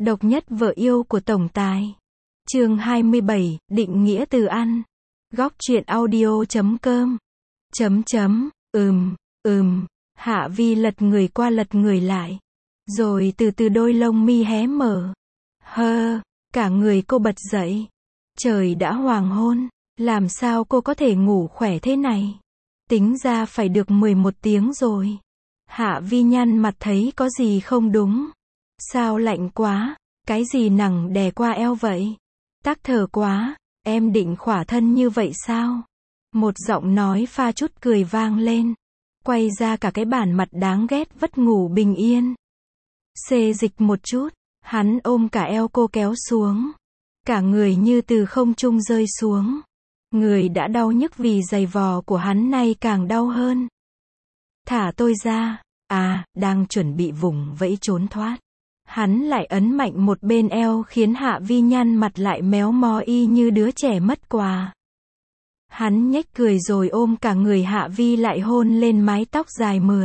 Độc nhất vợ yêu của tổng tài. Chương 27, định nghĩa từ ăn. Góc truyện audio.com. Hạ Vi lật người qua lật người lại. Rồi từ từ đôi lông mi hé mở. Cả người cô bật dậy. Trời đã hoàng hôn. Làm sao cô có thể ngủ khỏe thế này? Tính ra phải được 11 tiếng rồi. Hạ Vi nhăn mặt thấy có gì không đúng. Sao lạnh quá? Cái gì nặng đè qua eo vậy? Tắc thở quá, em định khỏa thân như vậy sao? Một giọng nói pha chút cười vang lên. Quay ra cả cái bản mặt đáng ghét vất ngủ bình yên. Xê dịch một chút, hắn ôm cả eo cô kéo xuống. Cả người như từ không trung rơi xuống. Người đã đau nhức vì giày vò của hắn nay càng đau hơn. Thả tôi ra. Đang chuẩn bị vùng vẫy trốn thoát. Hắn lại ấn mạnh một bên eo khiến Hạ Vi nhăn mặt lại méo mó y như đứa trẻ mất quà. Hắn nhếch cười rồi ôm cả người Hạ Vi lại hôn lên mái tóc dài mượt.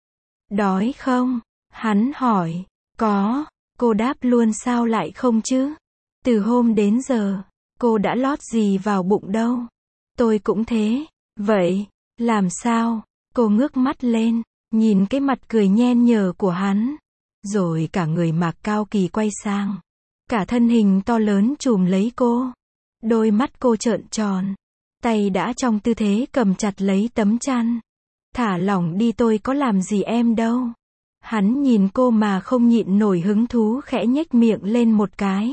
Đói không? Hắn hỏi. Có. Cô đáp luôn sao lại không chứ? Từ hôm đến giờ, cô đã lót gì vào bụng đâu. Tôi cũng thế. Vậy, làm sao? Cô ngước mắt lên, nhìn cái mặt cười nhen nhở của hắn. Rồi cả người Mạc Cao Kỳ quay sang. Cả thân hình to lớn chùm lấy cô. Đôi mắt cô trợn tròn. Tay đã trong tư thế cầm chặt lấy tấm chăn. Thả lỏng đi, tôi có làm gì em đâu. Hắn nhìn cô mà không nhịn nổi hứng thú khẽ nhếch miệng lên một cái.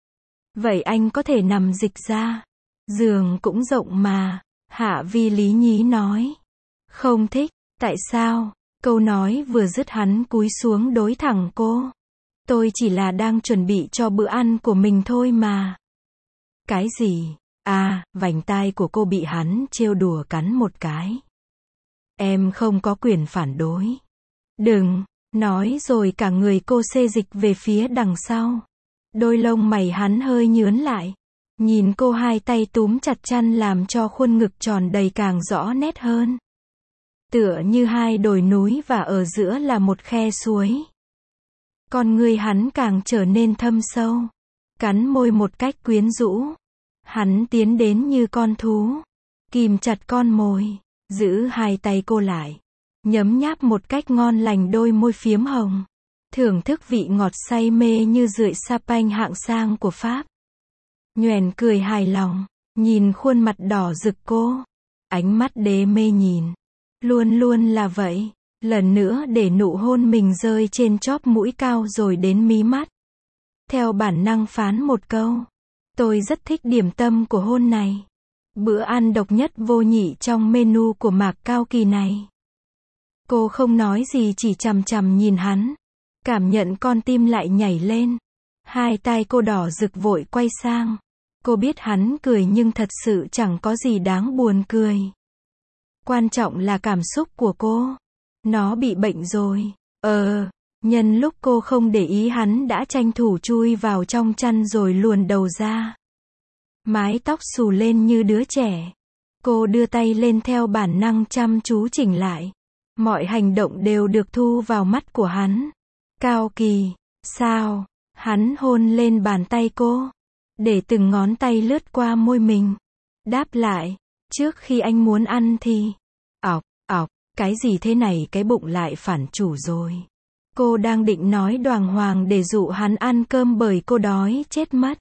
Vậy anh có thể nằm dịch ra. Giường cũng rộng mà. Hạ Vi lý nhí nói. Không thích. Tại sao? Câu nói vừa dứt hắn cúi xuống đối thẳng cô. Tôi chỉ là đang chuẩn bị cho bữa ăn của mình thôi mà. Cái gì? Vành tai của cô bị hắn trêu đùa cắn một cái. Em không có quyền phản đối. Đừng, nói rồi cả người cô xê dịch về phía đằng sau. Đôi lông mày hắn hơi nhướn lại. Nhìn cô hai tay túm chặt chăn làm cho khuôn ngực tròn đầy càng rõ nét hơn. Tựa như hai đồi núi và ở giữa là một khe suối. Con người hắn càng trở nên thâm sâu. Cắn môi một cách quyến rũ. Hắn tiến đến như con thú. Kìm chặt con mồi. Giữ hai tay cô lại. Nhấm nháp một cách ngon lành đôi môi phiếm hồng. Thưởng thức vị ngọt say mê như rượi Sapanh hạng sang của Pháp. Nhoẻn cười hài lòng. Nhìn khuôn mặt đỏ rực cô. Ánh mắt đế mê nhìn. Luôn luôn là vậy. Lần nữa để nụ hôn mình rơi trên chóp mũi cao rồi đến mí mắt. Theo bản năng phán một câu. Tôi rất thích điểm tâm của hôn này. Bữa ăn độc nhất vô nhị trong menu của Mạc Cao Kỳ này. Cô không nói gì chỉ chằm chằm nhìn hắn. Cảm nhận con tim lại nhảy lên. Hai tai cô đỏ rực vội quay sang. Cô biết hắn cười nhưng thật sự chẳng có gì đáng buồn cười. Quan trọng là cảm xúc của cô. Nó bị bệnh rồi. Nhân lúc cô không để ý hắn đã tranh thủ chui vào trong chăn rồi luồn đầu ra. Mái tóc xù lên như đứa trẻ. Cô đưa tay lên theo bản năng chăm chú chỉnh lại. Mọi hành động đều được thu vào mắt của hắn. Cao Kỳ, sao? Hắn hôn lên bàn tay cô. Để từng ngón tay lướt qua môi mình. Đáp lại. Trước khi anh muốn ăn thì... cái gì thế này, cái bụng lại phản chủ rồi. Cô đang định nói đoàng hoàng để dụ hắn ăn cơm bởi cô đói chết mất.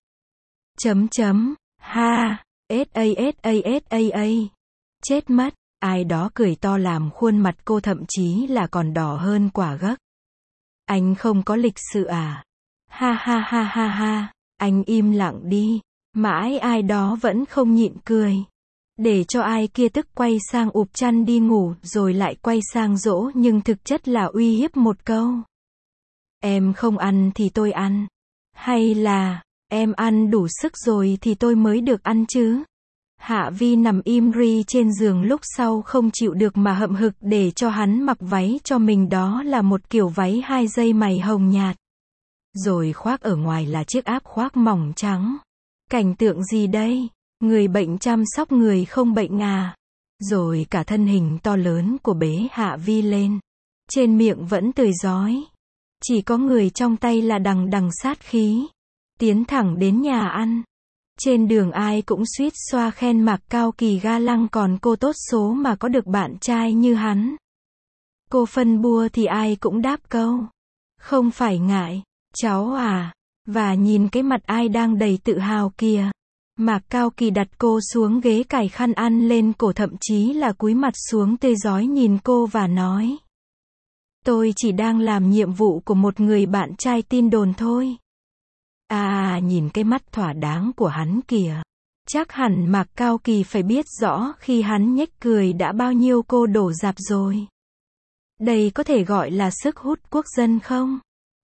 Chết mất. Ai đó cười to làm khuôn mặt cô thậm chí là còn đỏ hơn quả gấc. Anh không có lịch sự à? Ha. Anh im lặng đi. Mãi ai đó vẫn không nhịn cười. Để cho ai kia tức quay sang ụp chăn đi ngủ rồi lại quay sang dỗ nhưng thực chất là uy hiếp một câu. Em không ăn thì tôi ăn. Hay là, em ăn đủ sức rồi thì tôi mới được ăn chứ? Hạ Vi nằm im ri trên giường lúc sau không chịu được mà hậm hực để cho hắn mặc váy cho mình, đó là một kiểu váy 2 dây mày hồng nhạt. Rồi khoác ở ngoài là chiếc áp khoác mỏng trắng. Cảnh tượng gì đây? Người bệnh chăm sóc người không bệnh à? Rồi cả thân hình to lớn của bế Hạ Vi lên. Trên miệng vẫn tươi rói. Chỉ có người trong tay là đằng đằng sát khí. Tiến thẳng đến nhà ăn. Trên đường ai cũng suýt xoa khen Mạc Cao Kỳ ga lăng, còn cô tốt số mà có được bạn trai như hắn. Cô phân bua thì ai cũng đáp câu. Không phải ngại, cháu à. Và nhìn cái mặt ai đang đầy tự hào kìa. Mạc Cao Kỳ đặt cô xuống ghế, cài khăn ăn lên cổ, thậm chí là cúi mặt xuống tươi rói nhìn cô và nói. Tôi chỉ đang làm nhiệm vụ của một người bạn trai tin đồn thôi. Nhìn cái mắt thỏa đáng của hắn kìa. Chắc hẳn Mạc Cao Kỳ phải biết rõ khi hắn nhếch cười đã bao nhiêu cô đổ rạp rồi. Đây có thể gọi là sức hút quốc dân không?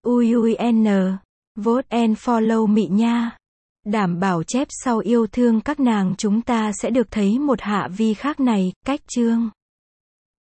Vote and follow me nha. Đảm bảo chép sau yêu thương các nàng chúng ta sẽ được thấy một Hạ Vi khác này, cách chương.